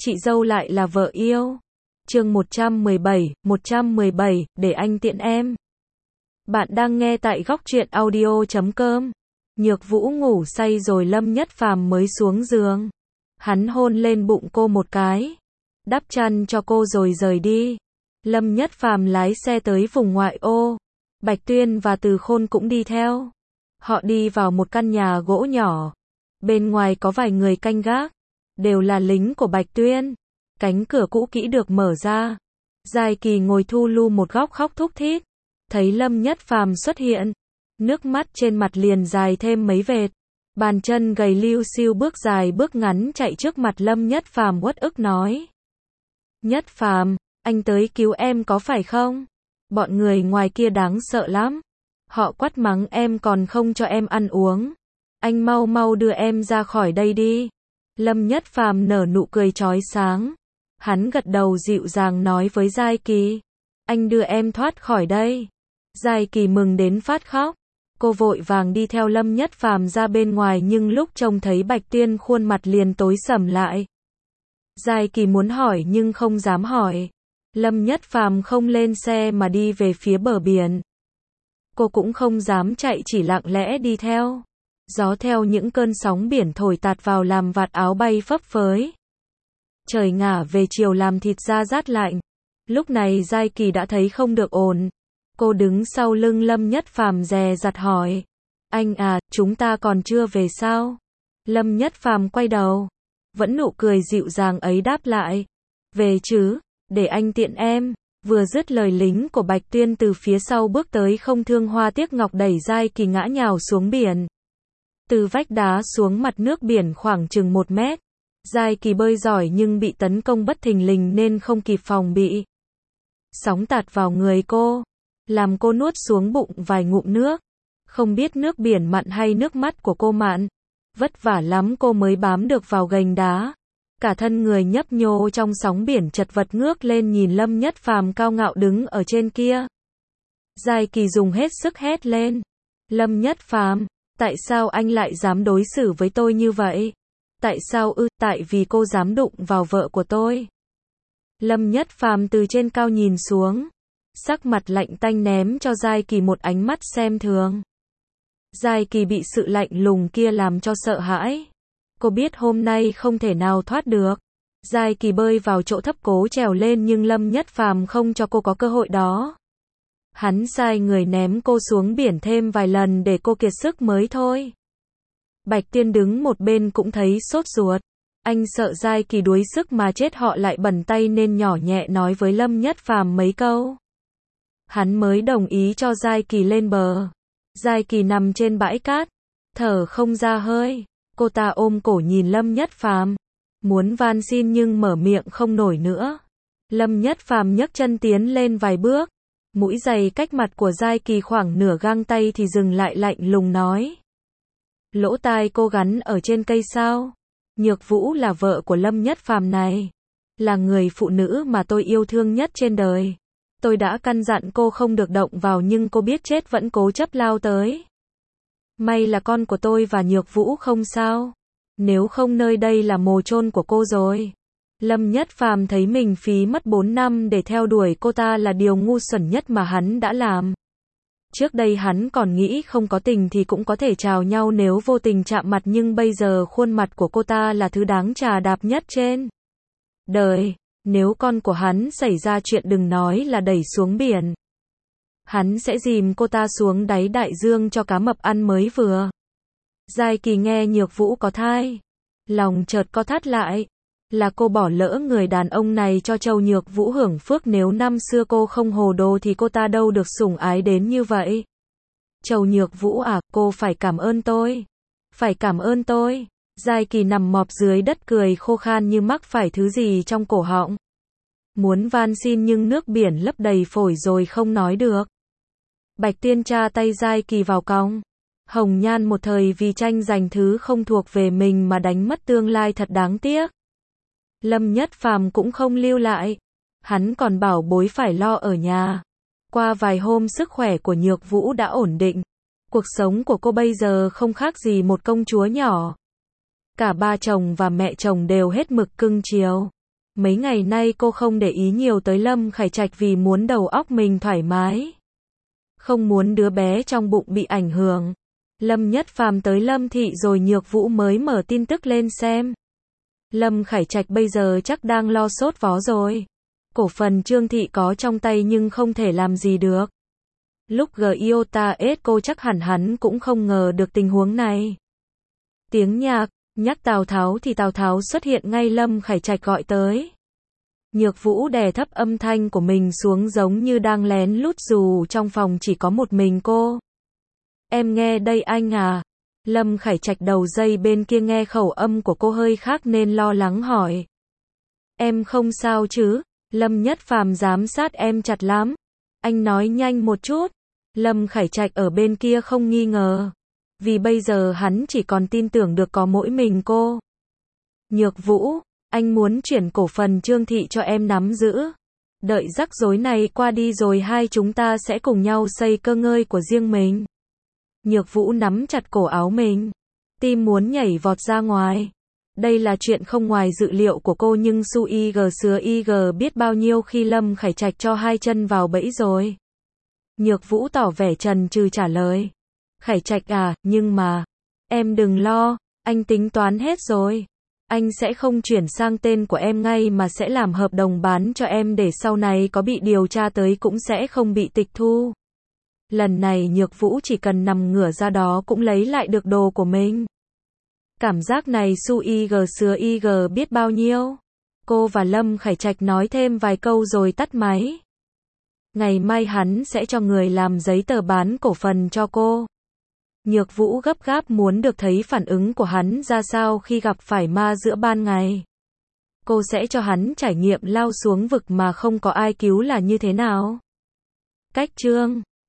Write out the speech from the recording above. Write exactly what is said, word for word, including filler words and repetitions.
chị dâu lại là vợ yêu. Chương một trăm mười bảy, một trăm mười bảy, để anh tiện em. Bạn đang nghe tại góc truyện audio chấm com. Nhược Vũ ngủ say rồi Lâm Nhất Phàm mới xuống giường. Hắn hôn lên bụng cô một cái, đắp chăn cho cô rồi rời đi. Lâm Nhất Phàm lái xe tới vùng ngoại ô. Bạch Tuyên và Từ Khôn cũng đi theo. Họ đi vào một căn nhà gỗ nhỏ. Bên ngoài có vài người canh gác, đều là lính của Bạch Tuyên. Cánh cửa cũ kỹ được mở ra. Giai Kỳ ngồi thu lu một góc khóc thút thít. Thấy Lâm Nhất Phàm xuất hiện, nước mắt trên mặt liền dài thêm mấy vệt. Bàn chân gầy liu xiu bước dài bước ngắn chạy trước mặt Lâm Nhất Phàm uất ức nói: Nhất Phàm, anh tới cứu em có phải không? Bọn người ngoài kia đáng sợ lắm. Họ quát mắng em còn không cho em ăn uống. Anh mau mau đưa em ra khỏi đây đi. Lâm Nhất Phàm nở nụ cười chói sáng. Hắn gật đầu dịu dàng nói với Giai Kỳ: Anh đưa em thoát khỏi đây. Giai Kỳ mừng đến phát khóc. Cô vội vàng đi theo Lâm Nhất Phàm ra bên ngoài nhưng lúc trông thấy Bạch Tuyên khuôn mặt liền tối sầm lại. Giai Kỳ muốn hỏi nhưng không dám hỏi. Lâm Nhất Phàm không lên xe mà đi về phía bờ biển. Cô cũng không dám chạy, chỉ lặng lẽ đi theo. Gió theo những cơn sóng biển thổi tạt vào làm vạt áo bay phấp phới. Trời ngả về chiều làm thịt da rát lạnh. Lúc này Giai Kỳ đã thấy không được ổn. Cô đứng sau lưng Lâm Nhất Phàm dè dặt hỏi: Anh à, chúng ta còn chưa về sao? Lâm Nhất Phàm quay đầu, vẫn nụ cười dịu dàng ấy đáp lại: Về chứ, để anh tiện em. Vừa dứt lời lính của Bạch Tuyên từ phía sau bước tới không thương hoa tiếc ngọc đẩy Giai Kỳ ngã nhào xuống biển. Từ vách đá xuống mặt nước biển khoảng chừng một mét. Giai Kỳ bơi giỏi nhưng bị tấn công bất thình lình nên không kịp phòng bị. Sóng tạt vào người cô, làm cô nuốt xuống bụng vài ngụm nước. Không biết nước biển mặn hay nước mắt của cô mặn. Vất vả lắm cô mới bám được vào gành đá. Cả thân người nhấp nhô trong sóng biển chật vật ngước lên nhìn Lâm Nhất Phàm cao ngạo đứng ở trên kia. Giai Kỳ dùng hết sức hét lên: Lâm Nhất Phàm, tại sao anh lại dám đối xử với tôi như vậy? Tại sao ư? Tại vì cô dám đụng vào vợ của tôi. Lâm Nhất Phàm từ trên cao nhìn xuống, sắc mặt lạnh tanh ném cho Giai Kỳ một ánh mắt xem thường. Giai Kỳ bị sự lạnh lùng kia làm cho sợ hãi. Cô biết hôm nay không thể nào thoát được. Giai Kỳ bơi vào chỗ thấp cố trèo lên nhưng Lâm Nhất Phàm không cho cô có cơ hội đó. Hắn sai người ném cô xuống biển thêm vài lần để cô kiệt sức mới thôi. Bạch Tuyên đứng một bên cũng thấy sốt ruột. Anh sợ Giai Kỳ đuối sức mà chết họ lại bẩn tay nên nhỏ nhẹ nói với Lâm Nhất Phàm mấy câu. Hắn mới đồng ý cho Giai Kỳ lên bờ. Giai Kỳ nằm trên bãi cát, thở không ra hơi. Cô ta ôm cổ nhìn Lâm Nhất Phàm, muốn van xin nhưng mở miệng không nổi nữa. Lâm Nhất Phàm nhấc chân tiến lên vài bước. Mũi giày cách mặt của Giai Kỳ khoảng nửa gang tay thì dừng lại lạnh lùng nói: Lỗ tai cô gắn ở trên cây sao? Nhược Vũ là vợ của Lâm Nhất Phàm này, là người phụ nữ mà tôi yêu thương nhất trên đời. Tôi đã căn dặn cô không được động vào nhưng cô biết chết vẫn cố chấp lao tới. May là con của tôi và Nhược Vũ không sao. Nếu không nơi đây là mồ chôn của cô rồi. Lâm Nhất Phàm thấy mình phí mất bốn năm để theo đuổi cô ta là điều ngu xuẩn nhất mà hắn đã làm. Trước đây hắn còn nghĩ không có tình thì cũng có thể chào nhau nếu vô tình chạm mặt nhưng bây giờ khuôn mặt của cô ta là thứ đáng chà đạp nhất trên đời. Nếu con của hắn xảy ra chuyện đừng nói là đẩy xuống biển. Hắn sẽ dìm cô ta xuống đáy đại dương cho cá mập ăn mới vừa. Giai Kỳ nghe Nhược Vũ có thai, lòng chợt co thắt lại. Là cô bỏ lỡ người đàn ông này cho Châu Nhược Vũ hưởng phước, nếu năm xưa cô không hồ đồ thì cô ta đâu được sủng ái đến như vậy. Châu Nhược Vũ à, cô phải cảm ơn tôi. Phải cảm ơn tôi. Giai Kỳ nằm mọp dưới đất cười khô khan như mắc phải thứ gì trong cổ họng. Muốn van xin nhưng nước biển lấp đầy phổi rồi không nói được. Bạch Tuyên tra tay Giai Kỳ vào còng. Hồng nhan một thời vì tranh giành thứ không thuộc về mình mà đánh mất tương lai thật đáng tiếc. Lâm Nhất Phàm cũng không lưu lại. Hắn còn bảo bối phải lo ở nhà. Qua vài hôm sức khỏe của Nhược Vũ đã ổn định. Cuộc sống của cô bây giờ không khác gì một công chúa nhỏ. Cả ba chồng và mẹ chồng đều hết mực cưng chiều. Mấy ngày nay cô không để ý nhiều tới Lâm Khải Trạch vì muốn đầu óc mình thoải mái. Không muốn đứa bé trong bụng bị ảnh hưởng. Lâm Nhất Phàm tới Lâm Thị rồi Nhược Vũ mới mở tin tức lên xem. Lâm Khải Trạch bây giờ chắc đang lo sốt vó rồi. Cổ phần Trương Thị có trong tay nhưng không thể làm gì được. Lúc Giota ết cô chắc hẳn hắn cũng không ngờ được tình huống này. Tiếng nhạc, nhắc Tào Tháo thì Tào Tháo xuất hiện ngay, Lâm Khải Trạch gọi tới. Nhược Vũ đè thấp âm thanh của mình xuống giống như đang lén lút dù trong phòng chỉ có một mình cô. Em nghe đây anh à. Lâm Khải Trạch đầu dây bên kia nghe khẩu âm của cô hơi khác nên lo lắng hỏi. Em không sao chứ? Lâm Nhất Phàm giám sát em chặt lắm. Anh nói nhanh một chút. Lâm Khải Trạch ở bên kia không nghi ngờ. Vì bây giờ hắn chỉ còn tin tưởng được có mỗi mình cô. Nhược Vũ, anh muốn chuyển cổ phần Trương Thị cho em nắm giữ. Đợi rắc rối này qua đi rồi hai chúng ta sẽ cùng nhau xây cơ ngơi của riêng mình. Nhược Vũ nắm chặt cổ áo mình. Tim muốn nhảy vọt ra ngoài. Đây là chuyện không ngoài dự liệu của cô nhưng Su Y G sứa Y G biết bao nhiêu khi Lâm Khải Trạch cho hai chân vào bẫy rồi. Nhược Vũ tỏ vẻ chần chừ trả lời. Khải Trạch à, nhưng mà, em đừng lo, anh tính toán hết rồi. Anh sẽ không chuyển sang tên của em ngay mà sẽ làm hợp đồng bán cho em để sau này có bị điều tra tới cũng sẽ không bị tịch thu. Lần này Nhược Vũ chỉ cần nằm ngửa ra đó cũng lấy lại được đồ của mình. Cảm giác này Su Y G sứa Y G biết bao nhiêu. Cô và Lâm Khải Trạch nói thêm vài câu rồi tắt máy. Ngày mai hắn sẽ cho người làm giấy tờ bán cổ phần cho cô. Nhược Vũ gấp gáp muốn được thấy phản ứng của hắn ra sao khi gặp phải ma giữa ban ngày. Cô sẽ cho hắn trải nghiệm lao xuống vực mà không có ai cứu là như thế nào. Cách chương